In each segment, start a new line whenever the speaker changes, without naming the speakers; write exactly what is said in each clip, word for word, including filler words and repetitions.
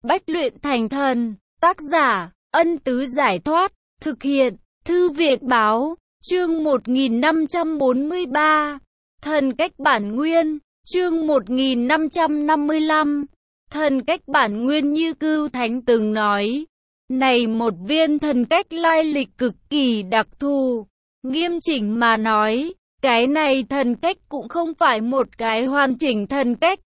Bách luyện thành thần. Tác giả, Ân Tứ Giải Thoát. Thực hiện, Thư viện Báo. Chương một nghìn năm trăm bốn mươi ba. Thần cách bản nguyên. Chương một nghìn năm trăm năm mươi lăm. Thần cách bản nguyên như Cưu Thánh từng nói. Này một viên thần cách lai lịch cực kỳ đặc thù. Nghiêm chỉnh mà nói, cái này thần cách cũng không phải một cái hoàn chỉnh thần cách.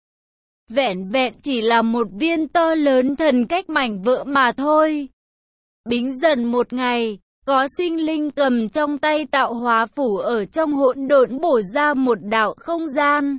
Vẹn vẹn chỉ là một viên to lớn thần cách mảnh vỡ mà thôi. Bính dần một ngày, có sinh linh cầm trong tay tạo hóa phủ ở trong hỗn độn bổ ra một đạo không gian.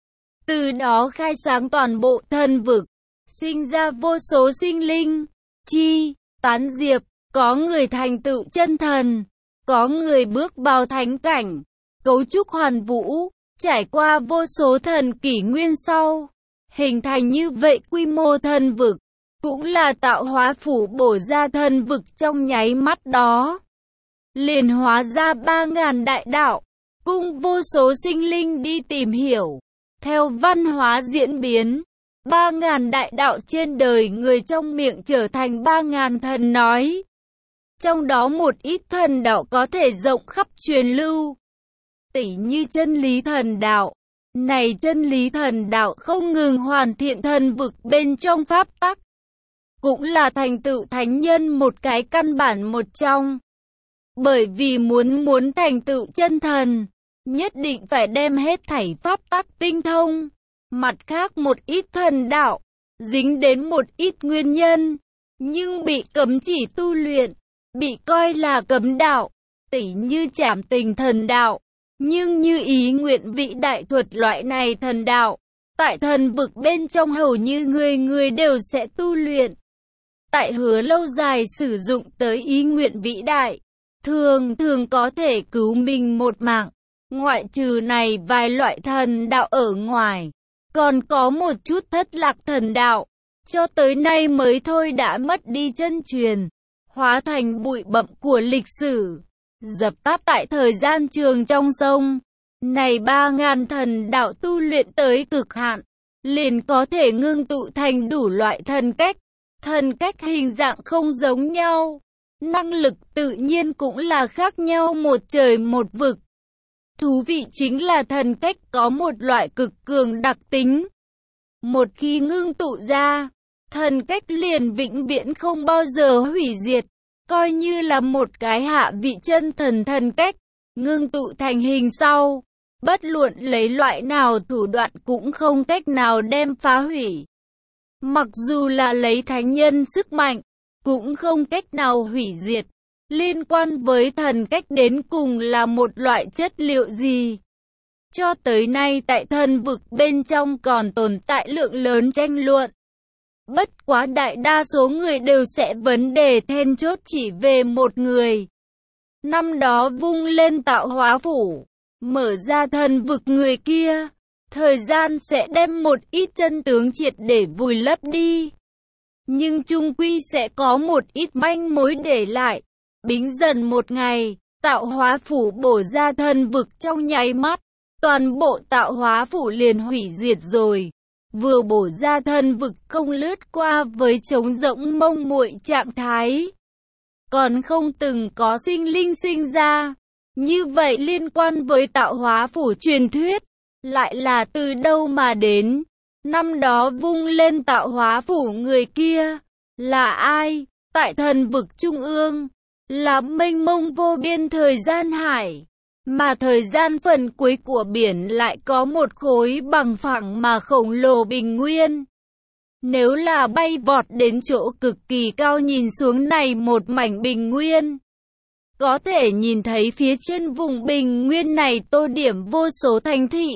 Từ đó khai sáng toàn bộ thần vực, sinh ra vô số sinh linh, chi, tán diệp, có người thành tựu chân thần, có người bước vào thánh cảnh, cấu trúc hoàn vũ, trải qua vô số thần kỷ nguyên sau, hình thành như vậy quy mô thần vực, cũng là tạo hóa phủ bổ ra thần vực trong nháy mắt đó. Liền hóa ra ba ngàn đại đạo, cùng vô số sinh linh đi tìm hiểu. Theo văn hóa diễn biến, ba ngàn đại đạo trên đời người trong miệng trở thành ba ngàn thần nói. Trong đó một ít thần đạo có thể rộng khắp truyền lưu. Tỉ như chân lý thần đạo. Này chân lý thần đạo không ngừng hoàn thiện thần vực bên trong pháp tắc. Cũng là thành tựu thánh nhân một cái căn bản một trong. Bởi vì muốn muốn thành tựu chân thần, nhất định phải đem hết thảy pháp tắc tinh thông. Mặt khác một ít thần đạo, dính đến một ít nguyên nhân, nhưng bị cấm chỉ tu luyện, bị coi là cấm đạo, tỉ như trảm tình thần đạo. Nhưng như ý nguyện vị đại thuật loại này thần đạo, tại thần vực bên trong hầu như người người đều sẽ tu luyện. Tại hứa lâu dài sử dụng tới ý nguyện vĩ đại, thường thường có thể cứu mình một mạng. Ngoại trừ này vài loại thần đạo ở ngoài, còn có một chút thất lạc thần đạo, cho tới nay mới thôi đã mất đi chân truyền, hóa thành bụi bặm của lịch sử, dập tắt tại thời gian trường trong sông. Này ba ngàn thần đạo tu luyện tới cực hạn, liền có thể ngưng tụ thành đủ loại thần cách. Thần cách hình dạng không giống nhau, năng lực tự nhiên cũng là khác nhau một trời một vực. Thú vị chính là thần cách có một loại cực cường đặc tính. Một khi ngưng tụ ra, thần cách liền vĩnh viễn không bao giờ hủy diệt, coi như là một cái hạ vị chân thần thần cách, ngưng tụ thành hình sau, bất luận lấy loại nào thủ đoạn cũng không cách nào đem phá hủy. Mặc dù là lấy thánh nhân sức mạnh, cũng không cách nào hủy diệt. Liên quan với thần cách đến cùng là một loại chất liệu gì? Cho tới nay tại thần vực bên trong còn tồn tại lượng lớn tranh luận. Bất quá đại đa số người đều sẽ vấn đề then chốt chỉ về một người. Năm đó vung lên tạo hóa phủ, mở ra thần vực người kia, thời gian sẽ đem một ít chân tướng triệt để vùi lấp đi. Nhưng chung quy sẽ có một ít manh mối để lại. Bính dần một ngày, tạo hóa phủ bổ ra thần vực trong nháy mắt, toàn bộ tạo hóa phủ liền hủy diệt rồi. Vừa bổ ra thần vực không lướt qua với trống rỗng mông muội trạng thái, còn không từng có sinh linh sinh ra. Như vậy liên quan với tạo hóa phủ truyền thuyết, lại là từ đâu mà đến? Năm đó vung lên tạo hóa phủ người kia, là ai? Tại thần vực trung ương, là mênh mông vô biên thời gian hải, mà thời gian phần cuối của biển lại có một khối bằng phẳng mà khổng lồ bình nguyên. Nếu là bay vọt đến chỗ cực kỳ cao nhìn xuống này một mảnh bình nguyên, có thể nhìn thấy phía trên vùng bình nguyên này tô điểm vô số thành thị.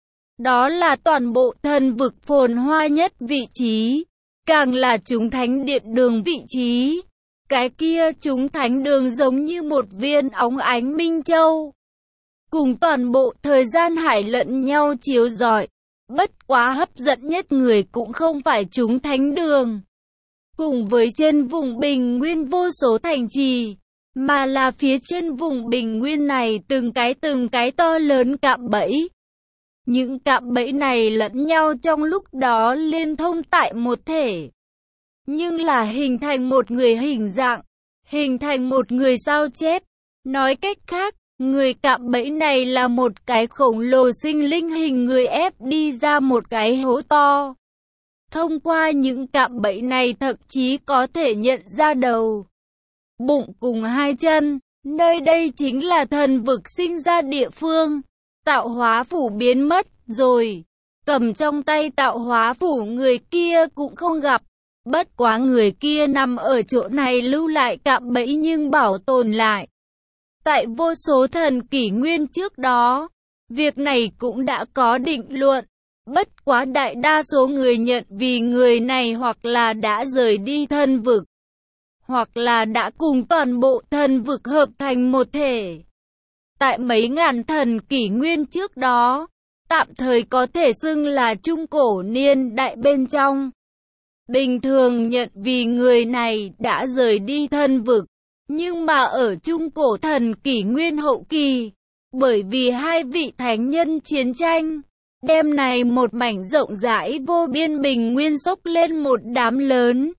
Đó là toàn bộ thần vực phồn hoa nhất vị trí, càng là chúng thánh điện đường vị trí. Cái kia chúng thánh đường giống như một viên óng ánh minh châu, cùng toàn bộ thời gian hải lẫn nhau chiếu rọi. Bất quá hấp dẫn nhất người cũng không phải chúng thánh đường, cùng với trên vùng bình nguyên vô số thành trì, mà là phía trên vùng bình nguyên này từng cái từng cái to lớn cạm bẫy. Những cạm bẫy này lẫn nhau trong lúc đó liên thông tại một thể. nhưng là hình thành một người hình dạng, hình thành một người sao chép. Nói cách khác, người cạm bẫy này là một cái khổng lồ sinh linh hình người ép đi ra một cái hố to. Thông qua những cạm bẫy này thậm chí có thể nhận ra đầu, bụng cùng hai chân. Nơi đây chính là thần vực sinh ra địa phương. Tạo hóa phủ biến mất rồi. Cầm trong tay tạo hóa phủ người kia cũng không gặp. Bất quá người kia nằm ở chỗ này lưu lại cạm bẫy nhưng bảo tồn lại. Tại vô số thần kỷ nguyên trước đó, việc này cũng đã có định luận. Bất quá đại đa số người nhận vì người này hoặc là đã rời đi thần vực, hoặc là đã cùng toàn bộ thần vực hợp thành một thể. Tại mấy ngàn thần kỷ nguyên trước đó, tạm thời có thể xưng là trung cổ niên đại bên trong. Bình thường nhận vì người này đã rời đi thần vực, nhưng mà ở trung cổ thần kỷ nguyên hậu kỳ, bởi vì hai vị thánh nhân chiến tranh, đêm này một mảnh rộng rãi vô biên bình nguyên sốc lên một đám lớn.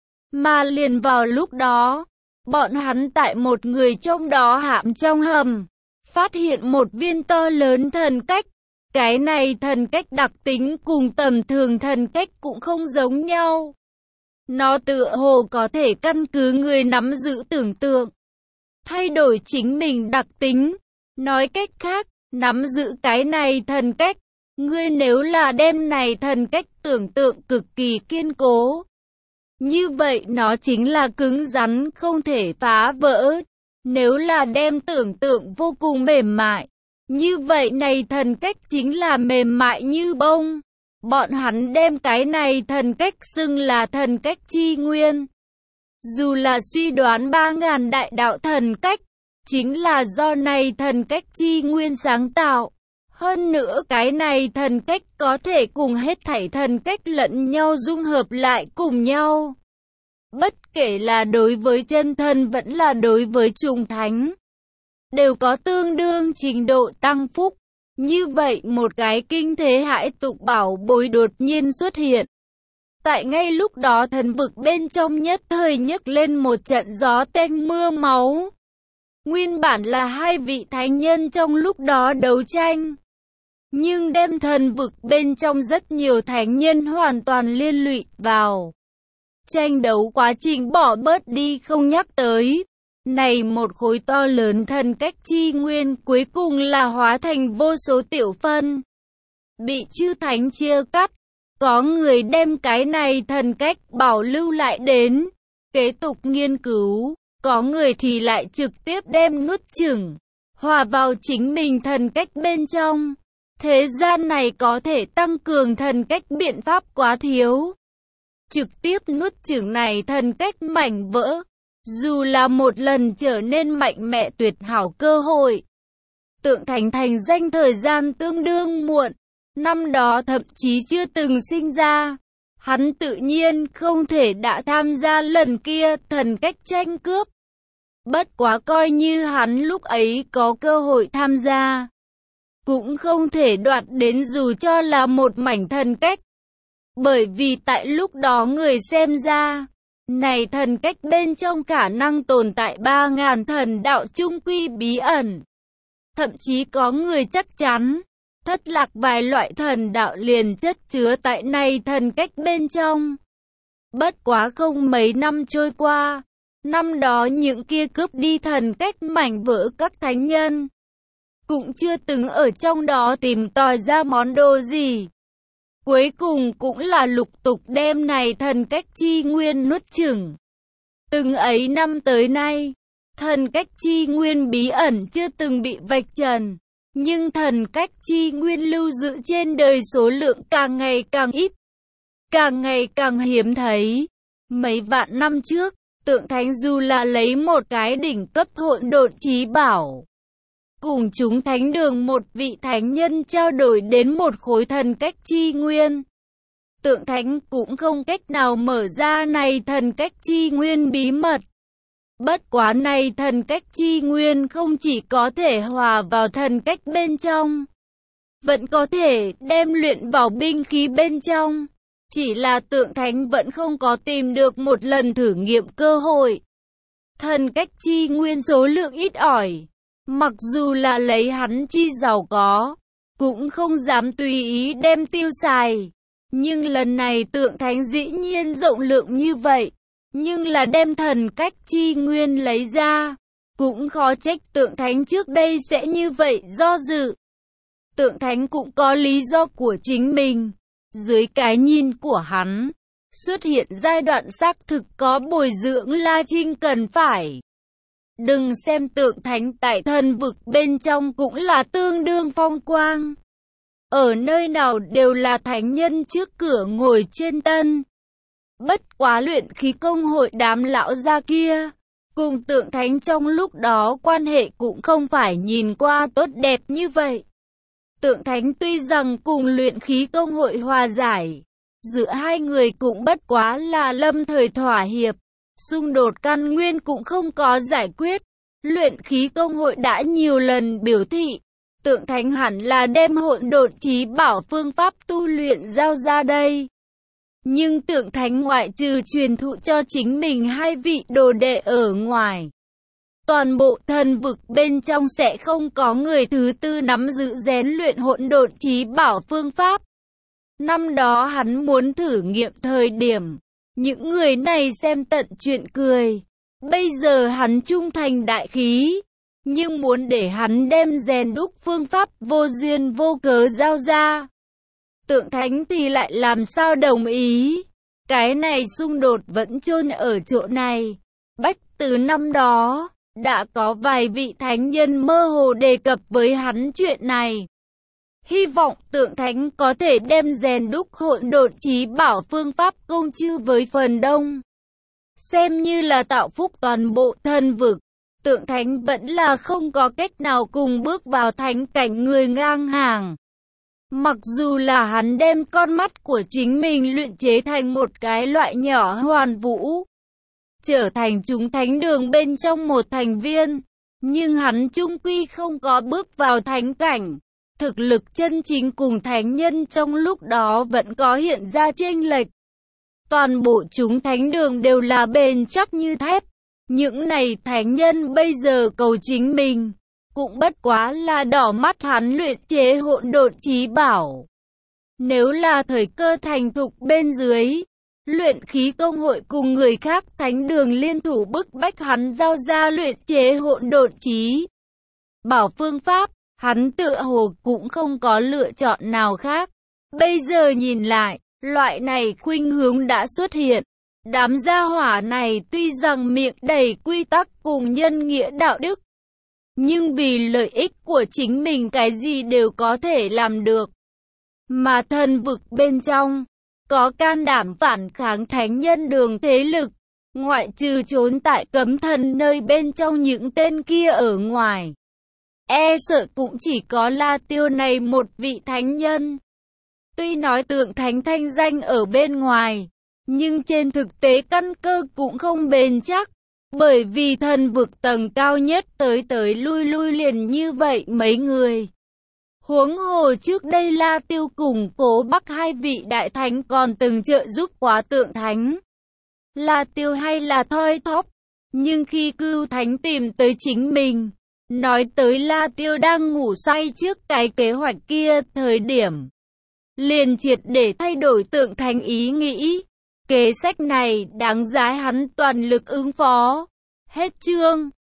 Mà liền vào lúc đó, bọn hắn tại một người trong đó hãm trong hầm, phát hiện một viên to lớn thần cách. Cái này thần cách đặc tính cùng tầm thường thần cách cũng không giống nhau. Nó tựa hồ có thể căn cứ người nắm giữ tưởng tượng, thay đổi chính mình đặc tính. Nói cách khác, nắm giữ cái này thần cách, ngươi nếu là đem này thần cách tưởng tượng cực kỳ kiên cố, như vậy nó chính là cứng rắn không thể phá vỡ. Nếu là đem tưởng tượng vô cùng mềm mại, như vậy này thần cách chính là mềm mại như bông. Bọn hắn đem cái này thần cách xưng là thần cách chi nguyên. Dù là suy đoán ba ngàn đại đạo thần cách, chính là do này thần cách chi nguyên sáng tạo. Hơn nữa cái này thần cách có thể cùng hết thảy thần cách lẫn nhau dung hợp lại cùng nhau. Bất kể là đối với chân thân vẫn là đối với trùng thánh, đều có tương đương trình độ tăng phúc. Như vậy một cái kinh thế hãi tục bảo bối đột nhiên xuất hiện. Tại ngay lúc đó thần vực bên trong nhất thời nhấc lên một trận gió tanh mưa máu. Nguyên bản là hai vị thánh nhân trong lúc đó đấu tranh, nhưng đem thần vực bên trong rất nhiều thánh nhân hoàn toàn liên lụy vào. Tranh đấu quá trình bỏ bớt đi không nhắc tới. Này một khối to lớn thần cách chi nguyên cuối cùng là hóa thành vô số tiểu phân, bị chư thánh chia cắt. Có người đem cái này thần cách bảo lưu lại đến kế tục nghiên cứu, có người thì lại trực tiếp đem nuốt chửng, hòa vào chính mình thần cách bên trong. Thế gian này có thể tăng cường thần cách biện pháp quá thiếu. Trực tiếp nuốt chửng này thần cách mảnh vỡ, dù là một lần trở nên mạnh mẽ tuyệt hảo cơ hội. Tượng Thánh thành danh thời gian tương đương muộn, năm đó thậm chí chưa từng sinh ra. Hắn tự nhiên không thể đã tham gia lần kia thần cách tranh cướp. Bất quá coi như hắn lúc ấy có cơ hội tham gia, cũng không thể đoạt đến dù cho là một mảnh thần cách. Bởi vì tại lúc đó người xem ra, này thần cách bên trong khả năng tồn tại ba ngàn thần đạo trung quy bí ẩn. Thậm chí có người chắc chắn, thất lạc vài loại thần đạo liền chất chứa tại này thần cách bên trong. Bất quá không mấy năm trôi qua, năm đó những kia cướp đi thần cách mảnh vỡ các thánh nhân, cũng chưa từng ở trong đó tìm tòi ra món đồ gì. Cuối cùng cũng là lục tục đem này thần cách chi nguyên nuốt chửng. Từng ấy năm tới nay, thần cách chi nguyên bí ẩn chưa từng bị vạch trần, nhưng thần cách chi nguyên lưu giữ trên đời số lượng càng ngày càng ít, càng ngày càng hiếm thấy. Mấy vạn năm trước, Tượng Thánh dù là lấy một cái đỉnh cấp hỗn độn chí bảo, cùng chúng thánh đường một vị thánh nhân trao đổi đến một khối thần cách chi nguyên. Tượng Thánh cũng không cách nào mở ra này thần cách chi nguyên bí mật. Bất quá này thần cách chi nguyên không chỉ có thể hòa vào thần cách bên trong, vẫn có thể đem luyện vào binh khí bên trong. Chỉ là Tượng Thánh vẫn không có tìm được một lần thử nghiệm cơ hội. Thần cách chi nguyên số lượng ít ỏi, mặc dù là lấy hắn chi giàu có, cũng không dám tùy ý đem tiêu xài. Nhưng lần này Tượng Thánh dĩ nhiên rộng lượng như vậy, nhưng là đem thần cách chi nguyên lấy ra, cũng khó trách Tượng Thánh trước đây sẽ như vậy do dự. Tượng Thánh cũng có lý do của chính mình. Dưới cái nhìn của hắn, xuất hiện giai đoạn xác thực có bồi dưỡng La Trinh cần phải. Đừng xem Tượng Thánh tại thần vực bên trong cũng là tương đương phong quang. Ở nơi nào đều là thánh nhân trước cửa ngồi trên tân. Bất quá luyện khí công hội đám lão gia kia, cùng Tượng Thánh trong lúc đó quan hệ cũng không phải nhìn qua tốt đẹp như vậy. Tượng Thánh tuy rằng cùng luyện khí công hội hòa giải, giữa hai người cũng bất quá là lâm thời thỏa hiệp, xung đột căn nguyên cũng không có giải quyết. Luyện khí công hội đã nhiều lần biểu thị, Tượng Thánh hẳn là đem hỗn độn chí bảo phương pháp tu luyện giao ra đây. Nhưng Tượng Thánh ngoại trừ truyền thụ cho chính mình hai vị đồ đệ ở ngoài, toàn bộ thần vực bên trong sẽ không có người thứ tư nắm giữ rèn luyện hỗn độn chí bảo phương pháp. Năm đó hắn muốn thử nghiệm thời điểm, những người này xem tận chuyện cười. Bây giờ hắn trung thành đại khí, nhưng muốn để hắn đem rèn đúc phương pháp vô duyên vô cớ giao ra, Tượng Thánh thì lại làm sao đồng ý. Cái này xung đột vẫn chôn ở chỗ này. Bách từ năm đó, đã có vài vị thánh nhân mơ hồ đề cập với hắn chuyện này. Hy vọng Tượng Thánh có thể đem rèn đúc hỗn độn chí bảo phương pháp công chư với phần đông, xem như là tạo phúc toàn bộ thần vực. Tượng Thánh vẫn là không có cách nào cùng bước vào thánh cảnh người ngang hàng. Mặc dù là hắn đem con mắt của chính mình luyện chế thành một cái loại nhỏ hoàn vũ, trở thành chúng thánh đường bên trong một thành viên, nhưng hắn chung quy không có bước vào thánh cảnh. Thực lực chân chính cùng thánh nhân trong lúc đó vẫn có hiện ra chênh lệch. Toàn bộ chúng thánh đường đều là bền chắc như thép. Những này thánh nhân bây giờ cầu chính mình, cũng bất quá là đỏ mắt hắn luyện chế hỗn độn chí bảo. Nếu là thời cơ thành thục bên dưới, luyện khí công hội cùng người khác thánh đường liên thủ bức bách hắn giao ra luyện chế hỗn độn chí bảo phương pháp, hắn tựa hồ cũng không có lựa chọn nào khác. Bây giờ nhìn lại, loại này khuynh hướng đã xuất hiện. Đám gia hỏa này tuy rằng miệng đầy quy tắc cùng nhân nghĩa đạo đức, nhưng vì lợi ích của chính mình cái gì đều có thể làm được. Mà thần vực bên trong, có can đảm phản kháng thánh nhân đường thế lực, ngoại trừ trốn tại cấm thần nơi bên trong những tên kia ở ngoài, e sợ cũng chỉ có La Tiêu này một vị thánh nhân. Tuy nói Tượng Thánh thanh danh ở bên ngoài, nhưng trên thực tế căn cơ cũng không bền chắc, bởi vì thần vực tầng cao nhất tới tới lui lui liền như vậy mấy người. Huống hồ trước đây La Tiêu cùng Cố Bắc hai vị đại thánh còn từng trợ giúp quá Tượng Thánh. La Tiêu hay là thoi thóp, nhưng khi Cưu Thánh tìm tới chính mình, nói tới La Tiêu đang ngủ say trước cái kế hoạch kia thời điểm, liền triệt để thay đổi Tượng Thánh ý nghĩ. Kế sách này đáng giá hắn toàn lực ứng phó. Hết chương.